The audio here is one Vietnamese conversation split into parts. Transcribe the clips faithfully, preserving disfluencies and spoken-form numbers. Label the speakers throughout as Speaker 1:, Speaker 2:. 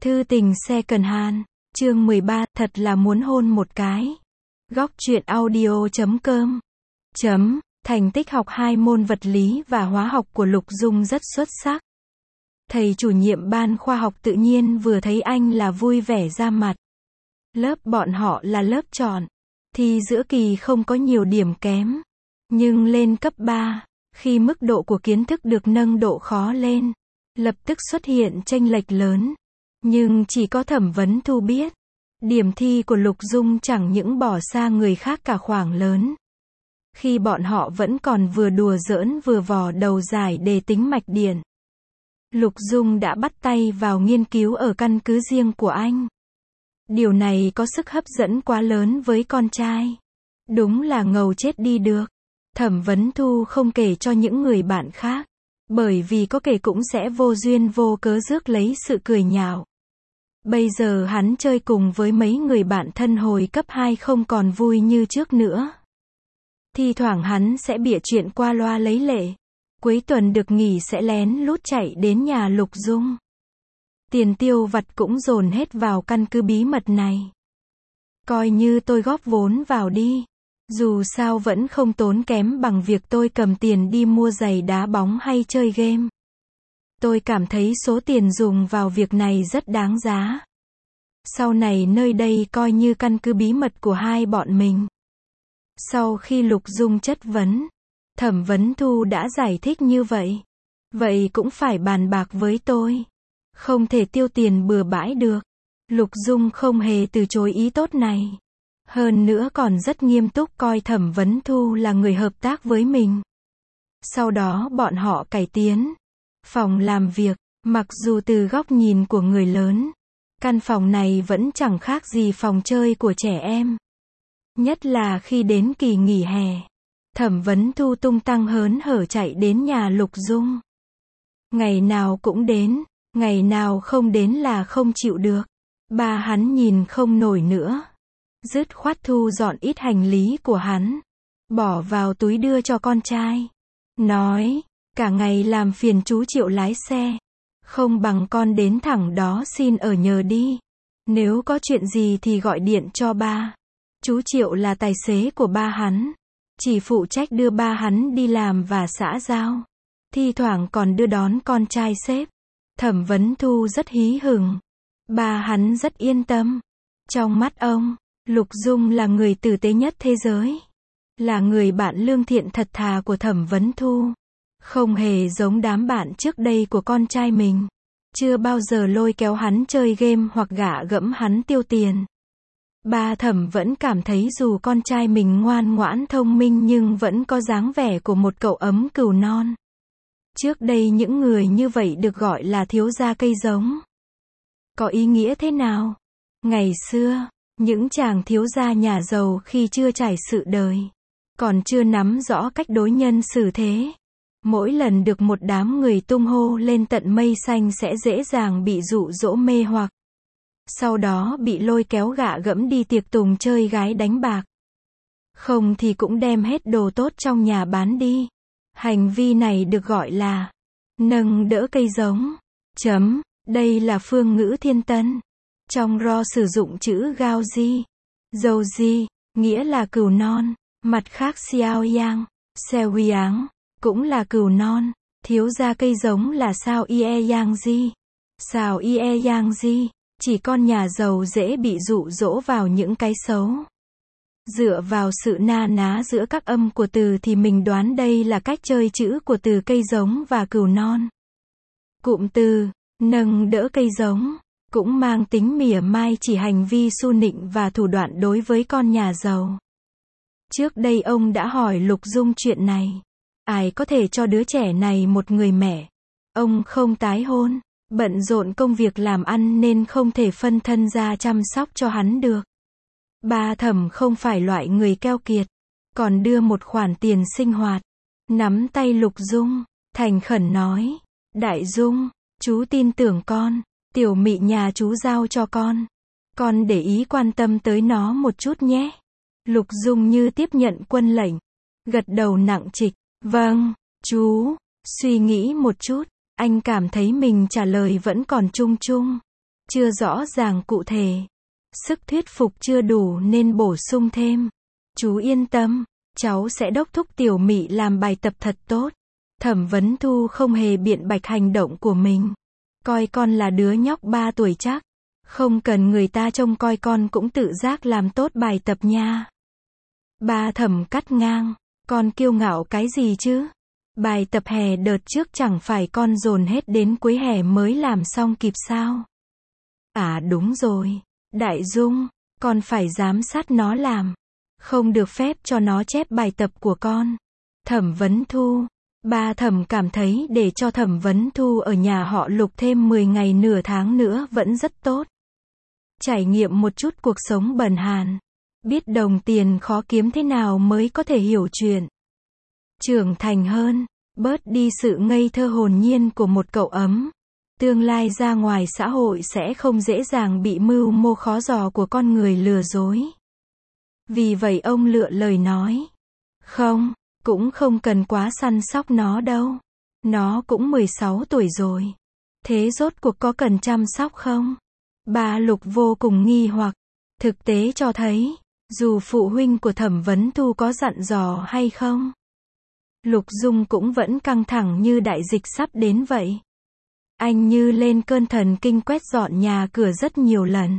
Speaker 1: Thư tình second hand, chương mười ba, thật là muốn hôn một cái. Góc truyện audio chấm com. Chấm, thành tích học hai môn vật lý và hóa học của Lục Dung rất xuất sắc. Thầy chủ nhiệm ban khoa học tự nhiên vừa thấy anh là vui vẻ ra mặt. Lớp bọn họ là lớp chọn. Thi giữa kỳ không có nhiều điểm kém. Nhưng lên cấp ba, khi mức độ của kiến thức được nâng độ khó lên, lập tức xuất hiện chênh lệch lớn. Nhưng chỉ có Thẩm Vấn Thu biết, điểm thi của Lục Dung chẳng những bỏ xa người khác cả khoảng lớn. Khi bọn họ vẫn còn vừa đùa giỡn vừa vò đầu giải đề tính mạch điện, Lục Dung đã bắt tay vào nghiên cứu ở căn cứ riêng của anh. Điều này có sức hấp dẫn quá lớn với con trai. Đúng là ngầu chết đi được. Thẩm Vấn Thu không kể cho những người bạn khác, bởi vì có kể cũng sẽ vô duyên vô cớ rước lấy sự cười nhạo. Bây giờ hắn chơi cùng với mấy người bạn thân hồi cấp hai không còn vui như trước nữa. Thi thoảng hắn sẽ bịa chuyện qua loa lấy lệ. Cuối tuần được nghỉ sẽ lén lút chạy đến nhà Lục Dung. Tiền tiêu vặt cũng dồn hết vào căn cứ bí mật này. Coi như tôi góp vốn vào đi. Dù sao vẫn không tốn kém bằng việc tôi cầm tiền đi mua giày đá bóng hay chơi game. Tôi cảm thấy số tiền dùng vào việc này rất đáng giá. Sau này nơi đây coi như căn cứ bí mật của hai bọn mình. Sau khi Lục Dung chất vấn, Thẩm Vấn Thu đã giải thích như vậy. Vậy cũng phải bàn bạc với tôi. Không thể tiêu tiền bừa bãi được. Lục Dung không hề từ chối ý tốt này. Hơn nữa còn rất nghiêm túc coi Thẩm Vấn Thu là người hợp tác với mình. Sau đó bọn họ cải tiến phòng làm việc. Mặc dù từ góc nhìn của người lớn, căn phòng này vẫn chẳng khác gì phòng chơi của trẻ em. Nhất là khi đến kỳ nghỉ hè, Thẩm Vấn Thu tung tăng hớn hở chạy đến nhà Lục Dung. Ngày nào cũng đến, ngày nào không đến là không chịu được. Ba hắn nhìn không nổi nữa. Dứt khoát thu dọn ít hành lý của hắn, bỏ vào túi đưa cho con trai. Nói, cả ngày làm phiền chú Triệu lái xe. Không bằng con đến thẳng đó xin ở nhờ đi. Nếu có chuyện gì thì gọi điện cho ba. Chú Triệu là tài xế của ba hắn. Chỉ phụ trách đưa ba hắn đi làm và xã giao. Thi thoảng còn đưa đón con trai sếp. Thẩm Vấn Thu rất hí hửng. Ba hắn rất yên tâm. Trong mắt ông, Lục Dung là người tử tế nhất thế giới. Là người bạn lương thiện thật thà của Thẩm Vấn Thu. Không hề giống đám bạn trước đây của con trai mình. Chưa bao giờ lôi kéo hắn chơi game hoặc gạ gẫm hắn tiêu tiền. Ba Thẩm vẫn cảm thấy dù con trai mình ngoan ngoãn thông minh nhưng vẫn có dáng vẻ của một cậu ấm cừu non. Trước đây những người như vậy được gọi là thiếu gia cây giống. Có ý nghĩa thế nào? Ngày xưa, những chàng thiếu gia nhà giàu khi chưa trải sự đời, còn chưa nắm rõ cách đối nhân xử thế, mỗi lần được một đám người tung hô lên tận mây xanh sẽ dễ dàng bị dụ dỗ mê hoặc. Sau đó bị lôi kéo gạ gẫm đi tiệc tùng chơi gái đánh bạc. Không thì cũng đem hết đồ tốt trong nhà bán đi. Hành vi này được gọi là nâng đỡ cây giống. Chấm, đây là phương ngữ thiên tân. Trong ro sử dụng chữ gao di, dầu di, nghĩa là cừu non. Mặt khác xiao yang, xeo huyáng, cũng là cừu non. Thiếu gia cây giống là sao ie yang di. Sao ie yang di, chỉ con nhà giàu dễ bị dụ dỗ vào những cái xấu. Dựa vào sự na ná giữa các âm của từ thì mình đoán đây là cách chơi chữ của từ cây giống và cừu non. Cụm từ nâng đỡ cây giống cũng mang tính mỉa mai chỉ hành vi su nịnh và thủ đoạn đối với con nhà giàu. Trước đây ông đã hỏi Lục Dung chuyện này. Ai có thể cho đứa trẻ này một người mẹ? Ông không tái hôn, bận rộn công việc làm ăn nên không thể phân thân ra chăm sóc cho hắn được. Ba Thẩm không phải loại người keo kiệt, còn đưa một khoản tiền sinh hoạt. Nắm tay Lục Dung, thành khẩn nói, Đại Dung, chú tin tưởng con, tiểu mị nhà chú giao cho con. Con để ý quan tâm tới nó một chút nhé. Lục Dung như tiếp nhận quân lệnh, gật đầu nặng trịch, vâng, chú. Suy nghĩ một chút, anh cảm thấy mình trả lời vẫn còn chung chung. chưa rõ ràng cụ thể. Sức thuyết phục chưa đủ nên bổ sung thêm. Chú yên tâm, cháu sẽ đốc thúc Tiểu Mị làm bài tập thật tốt. Thẩm Vấn Thu không hề biện bạch hành động của mình. Coi con là đứa nhóc ba tuổi chắc. Không cần người ta trông coi con cũng tự giác làm tốt bài tập nha. Ba Thẩm cắt ngang. Con kiêu ngạo cái gì chứ? Bài tập hè đợt trước chẳng phải con dồn hết đến cuối hè mới làm xong kịp sao? À đúng rồi. Đại Dung, con phải giám sát nó làm. Không được phép cho nó chép bài tập của con. Thẩm Vấn Thu. Ba Thẩm cảm thấy để cho Thẩm Vấn Thu ở nhà họ Lục thêm mười ngày nửa tháng nữa vẫn rất tốt. Trải nghiệm một chút cuộc sống bần hàn. Biết đồng tiền khó kiếm thế nào mới có thể hiểu chuyện. Trưởng thành hơn, bớt đi sự ngây thơ hồn nhiên của một cậu ấm. Tương lai ra ngoài xã hội sẽ không dễ dàng bị mưu mô khó dò của con người lừa dối. Vì vậy ông lựa lời nói. Không, cũng không cần quá săn sóc nó đâu. Nó cũng mười sáu tuổi rồi. Thế rốt cuộc có cần chăm sóc không? Bà Lục vô cùng nghi hoặc. Thực tế cho thấy, dù phụ huynh của Thẩm Vấn Thu có dặn dò hay không, Lục Dung cũng vẫn căng thẳng như đại dịch sắp đến vậy. Anh như lên cơn thần kinh quét dọn nhà cửa rất nhiều lần.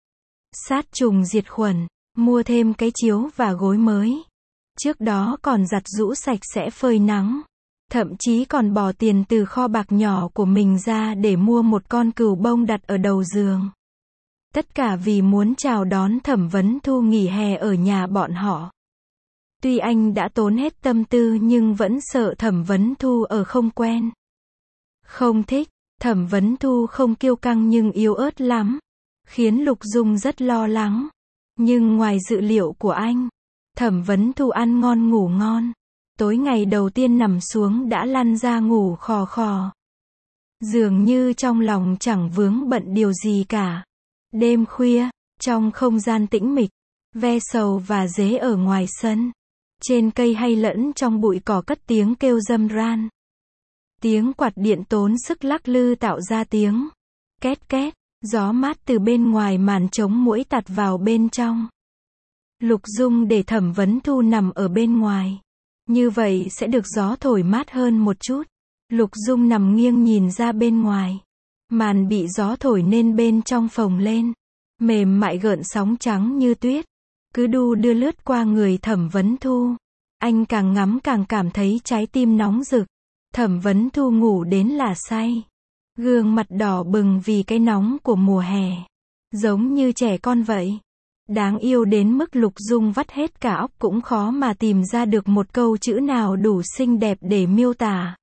Speaker 1: Sát trùng diệt khuẩn, mua thêm cái chiếu và gối mới. Trước đó còn giặt giũ sạch sẽ phơi nắng. Thậm chí còn bỏ tiền từ kho bạc nhỏ của mình ra để mua một con cừu bông đặt ở đầu giường. Tất cả vì muốn chào đón Thẩm Vấn Thu nghỉ hè ở nhà bọn họ. Tuy anh đã tốn hết tâm tư nhưng vẫn sợ Thẩm Vấn Thu ở không quen. Không thích, Thẩm Vấn Thu không kiêu căng nhưng yếu ớt lắm. Khiến Lục Dung rất lo lắng. Nhưng ngoài dự liệu của anh, Thẩm Vấn Thu ăn ngon ngủ ngon. Tối ngày đầu tiên nằm xuống đã lăn ra ngủ khò khò. Dường như trong lòng chẳng vướng bận điều gì cả. Đêm khuya, trong không gian tĩnh mịch, ve sầu và dế ở ngoài sân. Trên cây hay lẫn trong bụi cỏ cất tiếng kêu râm ran. Tiếng quạt điện tốn sức lắc lư tạo ra tiếng két két, gió mát từ bên ngoài màn chống muỗi tạt vào bên trong. Lục Dung để Thẩm Vấn Thu nằm ở bên ngoài. Như vậy sẽ được gió thổi mát hơn một chút. Lục Dung nằm nghiêng nhìn ra bên ngoài. Màn bị gió thổi nên bên trong phồng lên. Mềm mại gợn sóng trắng như tuyết. Cứ đu đưa lướt qua người Thẩm Vấn Thu. Anh càng ngắm càng cảm thấy trái tim nóng rực. Thẩm Vấn Thu ngủ đến là say. Gương mặt đỏ bừng vì cái nóng của mùa hè. Giống như trẻ con vậy. Đáng yêu đến mức Lục Dung vắt hết cả óc cũng khó mà tìm ra được một câu chữ nào đủ xinh đẹp để miêu tả.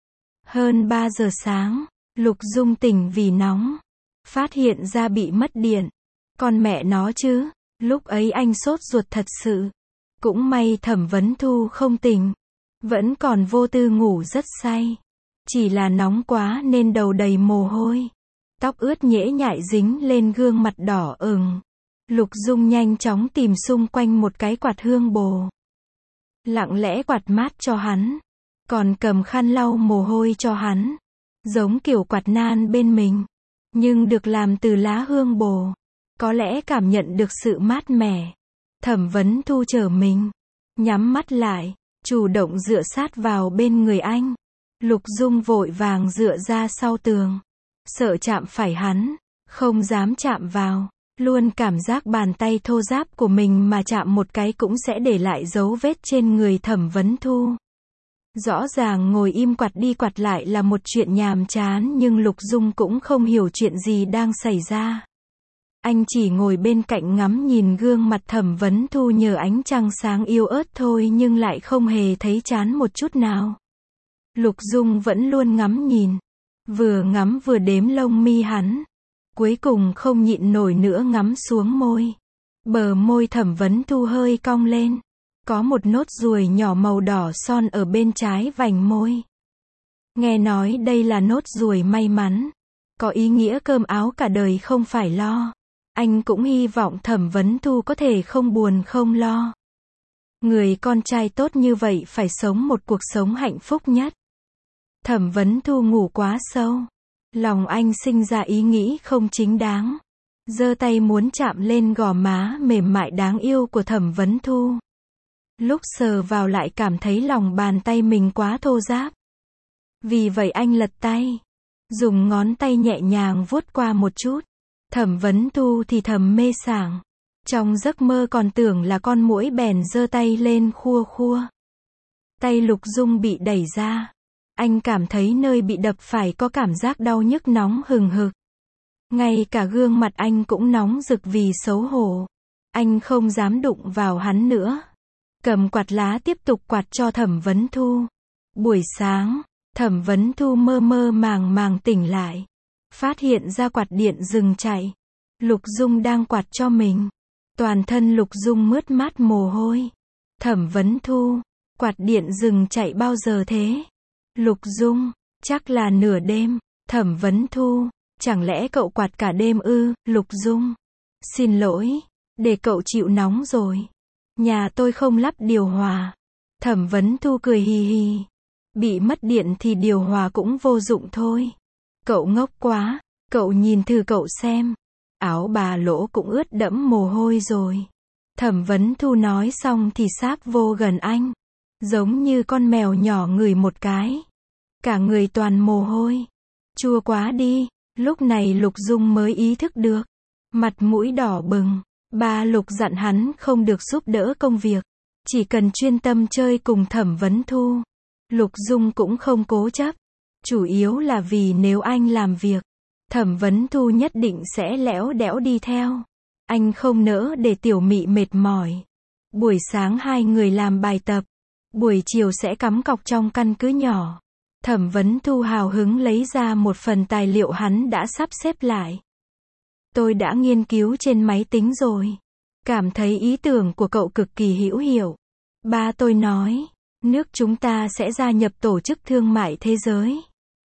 Speaker 1: Hơn ba giờ sáng, Lục Dung tỉnh vì nóng. Phát hiện ra bị mất điện. Con mẹ nó chứ, lúc ấy anh sốt ruột thật sự. Cũng may Thẩm Vấn Thu không tỉnh. Vẫn còn vô tư ngủ rất say. Chỉ là nóng quá nên đầu đầy mồ hôi. Tóc ướt nhễ nhại dính lên gương mặt đỏ ửng. Lục Dung nhanh chóng tìm xung quanh một cái quạt hương bồ. Lặng lẽ quạt mát cho hắn. Còn cầm khăn lau mồ hôi cho hắn. Giống kiểu quạt nan bên mình. Nhưng được làm từ lá hương bồ. Có lẽ cảm nhận được sự mát mẻ. Thẩm Vấn Thu trở mình. Nhắm mắt lại. Chủ động dựa sát vào bên người anh. Lục Dung vội vàng dựa ra sau tường. Sợ chạm phải hắn. Không dám chạm vào. Luôn cảm giác bàn tay thô ráp của mình mà chạm một cái cũng sẽ để lại dấu vết trên người Thẩm Vấn Thu. Rõ ràng ngồi im quạt đi quạt lại là một chuyện nhàm chán nhưng Lục Dung cũng không hiểu chuyện gì đang xảy ra. Anh chỉ ngồi bên cạnh ngắm nhìn gương mặt Thẩm Vấn Thu nhờ ánh trăng sáng yếu ớt thôi nhưng lại không hề thấy chán một chút nào. Lục Dung vẫn luôn ngắm nhìn. Vừa ngắm vừa đếm lông mi hắn. Cuối cùng không nhịn nổi nữa ngắm xuống môi. Bờ môi Thẩm Vấn Thu hơi cong lên. Có một nốt ruồi nhỏ màu đỏ son ở bên trái vành môi. Nghe nói đây là nốt ruồi may mắn. Có ý nghĩa cơm áo cả đời không phải lo. Anh cũng hy vọng Thẩm Vấn Thu có thể không buồn không lo. Người con trai tốt như vậy phải sống một cuộc sống hạnh phúc nhất. Thẩm Vấn Thu ngủ quá sâu. Lòng anh sinh ra ý nghĩ không chính đáng. Giơ tay muốn chạm lên gò má mềm mại đáng yêu của Thẩm Vấn Thu. Lúc sờ vào lại cảm thấy lòng bàn tay mình quá thô ráp. Vì vậy anh lật tay. Dùng ngón tay nhẹ nhàng vuốt qua một chút. Thẩm Vấn Thu thì thầm mê sảng. Trong giấc mơ còn tưởng là con muỗi bèn giơ tay lên khua khua. Tay Lục Dung bị đẩy ra. Anh cảm thấy nơi bị đập phải có cảm giác đau nhức nóng hừng hực. Ngay cả gương mặt anh cũng nóng rực vì xấu hổ. Anh không dám đụng vào hắn nữa. Cầm quạt lá tiếp tục quạt cho Thẩm Vấn Thu. Buổi sáng, Thẩm Vấn Thu mơ mơ màng màng tỉnh lại. Phát hiện ra quạt điện dừng chạy. Lục Dung đang quạt cho mình. Toàn thân Lục Dung mướt mát mồ hôi. Thẩm Vấn Thu, quạt điện dừng chạy bao giờ thế? Lục Dung, chắc là nửa đêm. Thẩm Vấn Thu, chẳng lẽ cậu quạt cả đêm ư? Lục Dung, xin lỗi, để cậu chịu nóng rồi. Nhà tôi không lắp điều hòa. Thẩm Vấn Thu cười hì hì. Bị mất điện thì điều hòa cũng vô dụng thôi. Cậu ngốc quá, cậu nhìn thử cậu xem. Áo bà Lỗ cũng ướt đẫm mồ hôi rồi. Thẩm Vấn Thu nói xong thì sáp vô gần anh. Giống như con mèo nhỏ ngửi một cái. Cả người toàn mồ hôi. Chua quá đi. Lúc này Lục Dung mới ý thức được. Mặt mũi đỏ bừng. Ba Lục dặn hắn không được giúp đỡ công việc. Chỉ cần chuyên tâm chơi cùng Thẩm Vấn Thu. Lục Dung cũng không cố chấp. Chủ yếu là vì nếu anh làm việc, Thẩm Vấn Thu nhất định sẽ lẽo đẽo đi theo. Anh không nỡ để tiểu mị mệt mỏi. Buổi sáng hai người làm bài tập. Buổi chiều sẽ cắm cọc trong căn cứ nhỏ. Thẩm Vấn Thu hào hứng lấy ra một phần tài liệu hắn đã sắp xếp lại. Tôi đã nghiên cứu trên máy tính rồi. Cảm thấy ý tưởng của cậu cực kỳ hữu hiệu. Ba tôi nói, nước chúng ta sẽ gia nhập Tổ chức Thương mại Thế giới.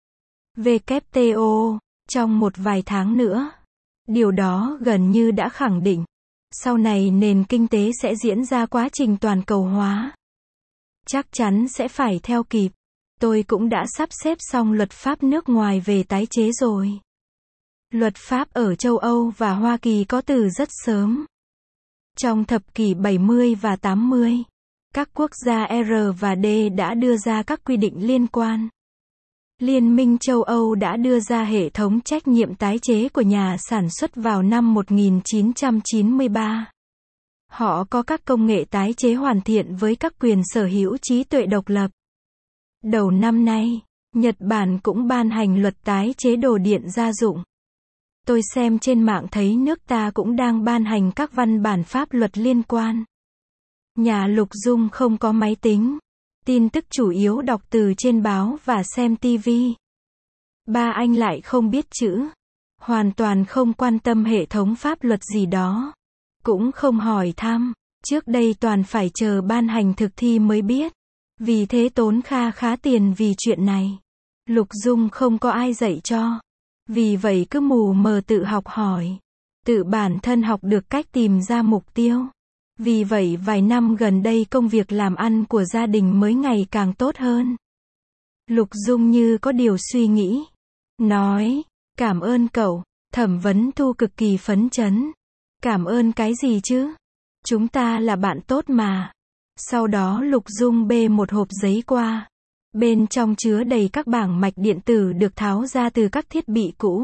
Speaker 1: vê kép tê o, trong một vài tháng nữa. Điều đó gần như đã khẳng định. Sau này nền kinh tế sẽ diễn ra quá trình toàn cầu hóa. Chắc chắn sẽ phải theo kịp. Tôi cũng đã sắp xếp xong luật pháp nước ngoài về tái chế rồi. Luật pháp ở châu Âu và Hoa Kỳ có từ rất sớm. Trong thập kỷ bảy mươi và tám mươi, các quốc gia R và D đã đưa ra các quy định liên quan. Liên minh châu Âu đã đưa ra hệ thống trách nhiệm tái chế của nhà sản xuất vào năm một nghìn chín trăm chín mươi ba. Họ có các công nghệ tái chế hoàn thiện với các quyền sở hữu trí tuệ độc lập. Đầu năm nay, Nhật Bản cũng ban hành luật tái chế đồ điện gia dụng. Tôi xem trên mạng thấy nước ta cũng đang ban hành các văn bản pháp luật liên quan. Nhà Lục Dung không có máy tính. Tin tức chủ yếu đọc từ trên báo và xem tivi. Ba anh lại không biết chữ. Hoàn toàn không quan tâm hệ thống pháp luật gì đó. Cũng không hỏi thăm. Trước đây toàn phải chờ ban hành thực thi mới biết. Vì thế tốn kha khá tiền vì chuyện này. Lục Dung không có ai dạy cho. Vì vậy cứ mù mờ tự học hỏi. Tự bản thân học được cách tìm ra mục tiêu. Vì vậy vài năm gần đây công việc làm ăn của gia đình mới ngày càng tốt hơn. Lục Dung như có điều suy nghĩ. Nói, cảm ơn cậu. Thẩm Vấn Thu cực kỳ phấn chấn. Cảm ơn cái gì chứ? Chúng ta là bạn tốt mà. Sau đó Lục Dung bê một hộp giấy qua. Bên trong chứa đầy các bảng mạch điện tử được tháo ra từ các thiết bị cũ.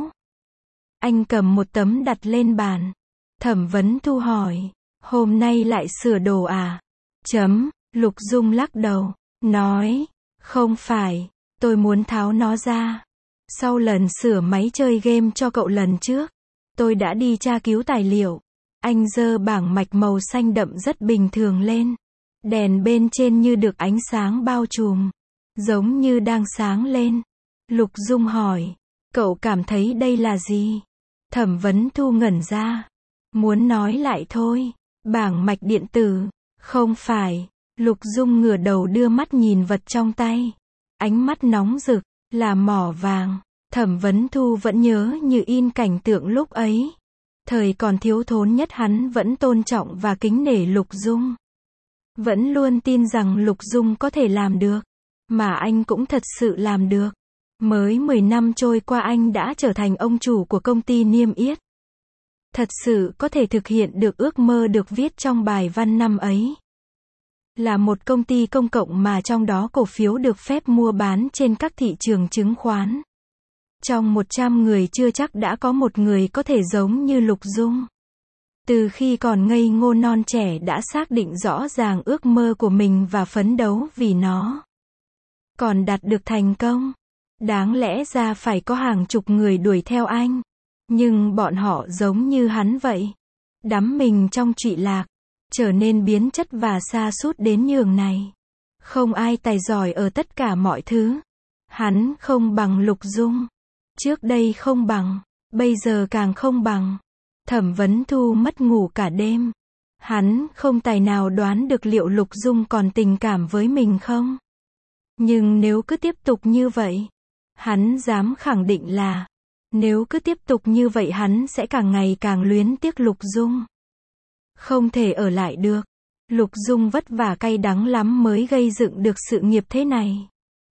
Speaker 1: Anh cầm một tấm đặt lên bàn. Thẩm Vấn Thu hỏi, hôm nay lại sửa đồ à? Chấm, Lục Dung lắc đầu, nói, không phải, tôi muốn tháo nó ra. Sau lần sửa máy chơi game cho cậu lần trước, tôi đã đi tra cứu tài liệu. Anh giơ bảng mạch màu xanh đậm rất bình thường lên. Đèn bên trên như được ánh sáng bao trùm. Giống như đang sáng lên. Lục Dung hỏi, cậu cảm thấy đây là gì? Thẩm Vấn Thu ngẩn ra. Muốn nói lại thôi. Bảng mạch điện tử. Không phải. Lục Dung ngửa đầu đưa mắt nhìn vật trong tay. Ánh mắt nóng rực. Là mỏ vàng. Thẩm Vấn Thu vẫn nhớ như in cảnh tượng lúc ấy. Thời còn thiếu thốn nhất hắn vẫn tôn trọng và kính nể Lục Dung. Vẫn luôn tin rằng Lục Dung có thể làm được. Mà anh cũng thật sự làm được. Mới mười năm trôi qua anh đã trở thành ông chủ của công ty niêm yết. Thật sự có thể thực hiện được ước mơ được viết trong bài văn năm ấy. Là một công ty công cộng mà trong đó cổ phiếu được phép mua bán trên các thị trường chứng khoán. Trong một trăm người chưa chắc đã có một người có thể giống như Lục Dung. Từ khi còn ngây ngô non trẻ đã xác định rõ ràng ước mơ của mình và phấn đấu vì nó. Còn đạt được thành công. Đáng lẽ ra phải có hàng chục người đuổi theo anh. Nhưng bọn họ giống như hắn vậy. Đắm mình trong trụy lạc. Trở nên biến chất và sa sút đến nhường này. Không ai tài giỏi ở tất cả mọi thứ. Hắn không bằng Lục Dung. Trước đây không bằng. Bây giờ càng không bằng. Thẩm Vấn Thu mất ngủ cả đêm. Hắn không tài nào đoán được liệu Lục Dung còn tình cảm với mình không. Nhưng nếu cứ tiếp tục như vậy, hắn dám khẳng định là, nếu cứ tiếp tục như vậy hắn sẽ càng ngày càng luyến tiếc Lục Dung. Không thể ở lại được. Lục Dung vất vả cay đắng lắm mới gây dựng được sự nghiệp thế này.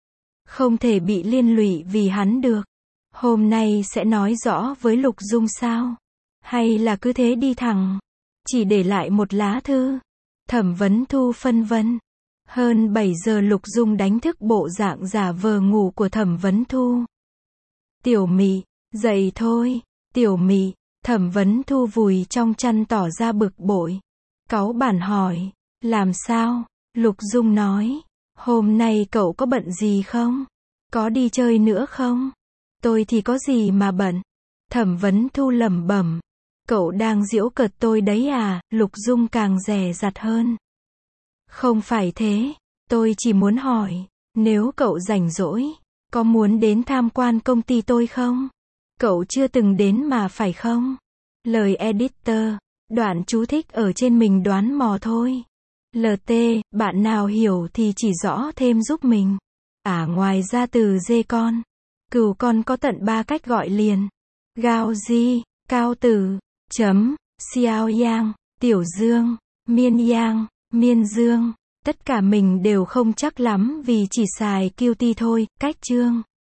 Speaker 1: Không thể bị liên lụy vì hắn được. Hôm nay sẽ nói rõ với Lục Dung sao? Hay là cứ thế đi thẳng? Chỉ để lại một lá thư. Thẩm Vấn Thu phân vân. Hơn bảy giờ Lục Dung đánh thức bộ dạng giả vờ ngủ của Thẩm Vấn Thu. Tiểu Mị, dậy thôi. Tiểu Mị, Thẩm Vấn Thu vùi trong chăn tỏ ra bực bội. Cáu bản hỏi, làm sao? Lục Dung nói, hôm nay cậu có bận gì không? Có đi chơi nữa không? Tôi thì có gì mà bận? Thẩm Vấn Thu lẩm bẩm, cậu đang giễu cợt tôi đấy à? Lục Dung càng dè dặt hơn. Không phải thế, tôi chỉ muốn hỏi, nếu cậu rảnh rỗi, có muốn đến tham quan công ty tôi không? Cậu chưa từng đến mà phải không? Lời editor, đoạn chú thích ở trên mình đoán mò thôi. lờ tê, bạn nào hiểu thì chỉ rõ thêm giúp mình. À ngoài ra từ dê con, cừu con có tận ba cách gọi liền. Gao di, cao tử, chấm, xiao yang, tiểu dương, miên yang, miên dương. Tất cả mình đều không chắc lắm vì chỉ xài Qt thôi, cách chương.